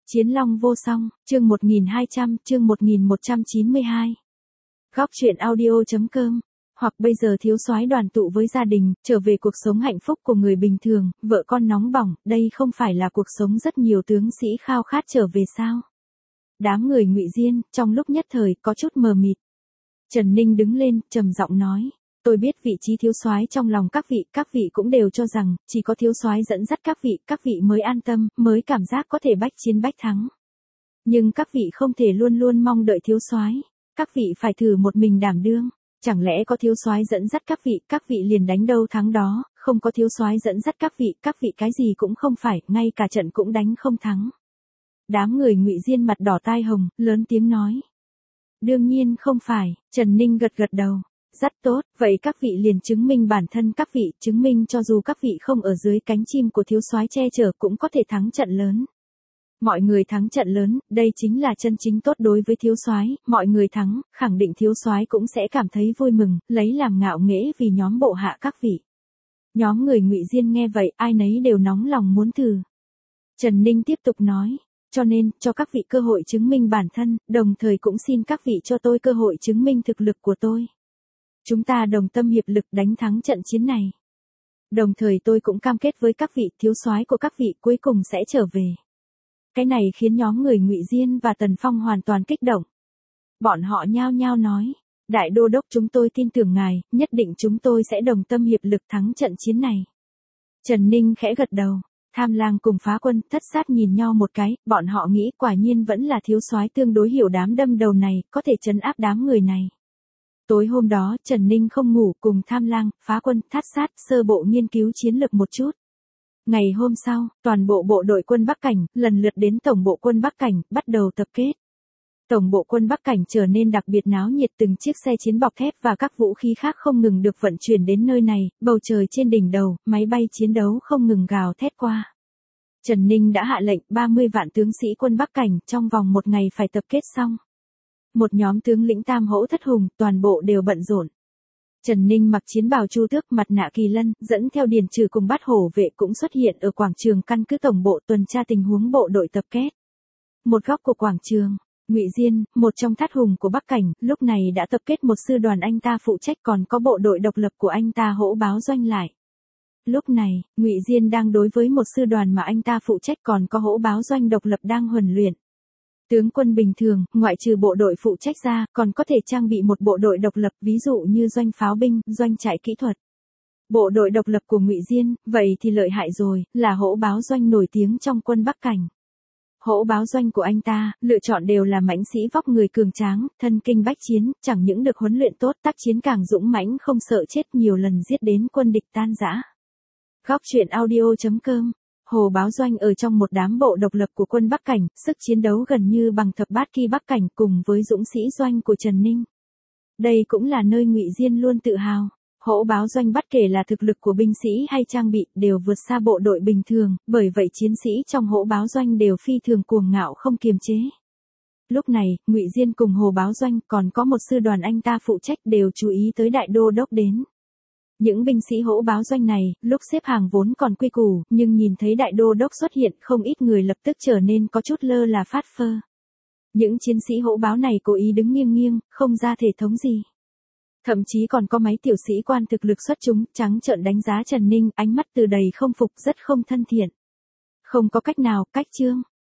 Chiến long vô song, chương 1200, chương 1192. Góc truyện audio.com. Hoặc bây giờ thiếu soái đoàn tụ với gia đình, trở về cuộc sống hạnh phúc của người bình thường, vợ con nóng bỏng, đây không phải là cuộc sống rất nhiều tướng sĩ khao khát trở về sao? Đám người Ngụy Diên, trong lúc nhất thời, có chút mờ mịt. Trần Ninh đứng lên, trầm giọng nói. Tôi biết vị trí thiếu soái trong lòng các vị cũng đều cho rằng, chỉ có thiếu soái dẫn dắt các vị mới an tâm, mới cảm giác có thể bách chiến bách thắng. Nhưng các vị không thể luôn luôn mong đợi thiếu soái, các vị phải thử một mình đảm đương. Chẳng lẽ có thiếu soái dẫn dắt các vị liền đánh đâu thắng đó, không có thiếu soái dẫn dắt các vị cái gì cũng không phải, ngay cả trận cũng đánh không thắng. Đám người Ngụy Diên mặt đỏ tai hồng, lớn tiếng nói. Đương nhiên không phải, Trần Ninh gật gật đầu. Rất tốt, vậy các vị liền chứng minh bản thân các vị, chứng minh cho dù các vị không ở dưới cánh chim của thiếu soái che chở cũng có thể thắng trận lớn. Mọi người thắng trận lớn, đây chính là chân chính tốt đối với thiếu soái, mọi người thắng, khẳng định thiếu soái cũng sẽ cảm thấy vui mừng, lấy làm ngạo nghễ vì nhóm bộ hạ các vị. Nhóm người Ngụy Diên nghe vậy, ai nấy đều nóng lòng muốn thử. Trần Ninh tiếp tục nói. Cho nên, cho các vị cơ hội chứng minh bản thân, đồng thời cũng xin các vị cho tôi cơ hội chứng minh thực lực của tôi. Chúng ta đồng tâm hiệp lực đánh thắng trận chiến này. Đồng thời tôi cũng cam kết với các vị, thiếu soái của các vị cuối cùng sẽ trở về. Cái này khiến nhóm người Ngụy Diên và Tần Phong hoàn toàn kích động. Bọn họ nhao nhao nói, Đại Đô Đốc chúng tôi tin tưởng ngài, nhất định chúng tôi sẽ đồng tâm hiệp lực thắng trận chiến này. Trần Ninh khẽ gật đầu. Tham Lang cùng Phá Quân Thất Sát nhìn nhau một cái, bọn họ nghĩ quả nhiên vẫn là thiếu soái tương đối hiểu đám đâm đầu này, có thể trấn áp đám người này. Tối hôm đó, Trần Ninh không ngủ cùng Tham Lang, Phá Quân, Thất Sát, sơ bộ nghiên cứu chiến lược một chút. Ngày hôm sau, toàn bộ bộ đội quân Bắc Cảnh, lần lượt đến Tổng bộ quân Bắc Cảnh, bắt đầu tập kết. Tổng bộ quân Bắc Cảnh trở nên đặc biệt náo nhiệt, từng chiếc xe chiến bọc thép và các vũ khí khác không ngừng được vận chuyển đến nơi này, bầu trời trên đỉnh đầu, máy bay chiến đấu không ngừng gào thét qua. Trần Ninh đã hạ lệnh 30 vạn tướng sĩ quân Bắc Cảnh trong vòng một ngày phải tập kết xong. Một nhóm tướng lĩnh Tam Hỗ Thất Hùng, toàn bộ đều bận rộn. Trần Ninh mặc chiến bào Chu Tước, mặt nạ Kỳ Lân, dẫn theo Điền Trừ cùng Bát Hổ vệ cũng xuất hiện ở quảng trường căn cứ tổng bộ tuần tra tình huống bộ đội tập kết. Một góc của quảng trường, Ngụy Diên, một trong thát hùng của Bắc Cảnh, lúc này đã tập kết một sư đoàn anh ta phụ trách, còn có bộ đội độc lập của anh ta hỗ báo doanh lại. Lúc này, Ngụy Diên đang đối với một sư đoàn mà anh ta phụ trách, còn có hỗ báo doanh độc lập đang huấn luyện. Tướng quân bình thường, ngoại trừ bộ đội phụ trách ra, còn có thể trang bị một bộ đội độc lập, ví dụ như doanh pháo binh, doanh trại kỹ thuật. Bộ đội độc lập của Ngụy Diên, vậy thì lợi hại rồi, là hỗ báo doanh nổi tiếng trong quân Bắc Cảnh. Hỗ báo doanh của anh ta, lựa chọn đều là mãnh sĩ vóc người cường tráng, thân kinh bách chiến, chẳng những được huấn luyện tốt, tác chiến càng dũng mãnh không sợ chết, nhiều lần giết đến quân địch tan rã. Góc truyện audio.com. Hồ Báo Doanh ở trong một đám bộ độc lập của quân Bắc Cảnh, sức chiến đấu gần như bằng thập bát kỳ Bắc Cảnh cùng với dũng sĩ doanh của Trần Ninh. Đây cũng là nơi Ngụy Diên luôn tự hào. Hỗ báo doanh bất kể là thực lực của binh sĩ hay trang bị, đều vượt xa bộ đội bình thường, bởi vậy chiến sĩ trong hỗ báo doanh đều phi thường cuồng ngạo không kiềm chế. Lúc này, Ngụy Diên cùng Hồ Báo Doanh còn có một sư đoàn anh ta phụ trách đều chú ý tới Đại Đô Đốc đến. Những binh sĩ hỗ báo doanh này, lúc xếp hàng vốn còn quy củ, nhưng nhìn thấy Đại Đô Đốc xuất hiện, không ít người lập tức trở nên có chút lơ là phát phơ. Những chiến sĩ hỗ báo này cố ý đứng nghiêng nghiêng, không ra thể thống gì. Thậm chí còn có mấy tiểu sĩ quan thực lực xuất chúng, trắng trợn đánh giá Trần Ninh, ánh mắt từ đầy không phục, rất không thân thiện. Không có cách nào, cách chương.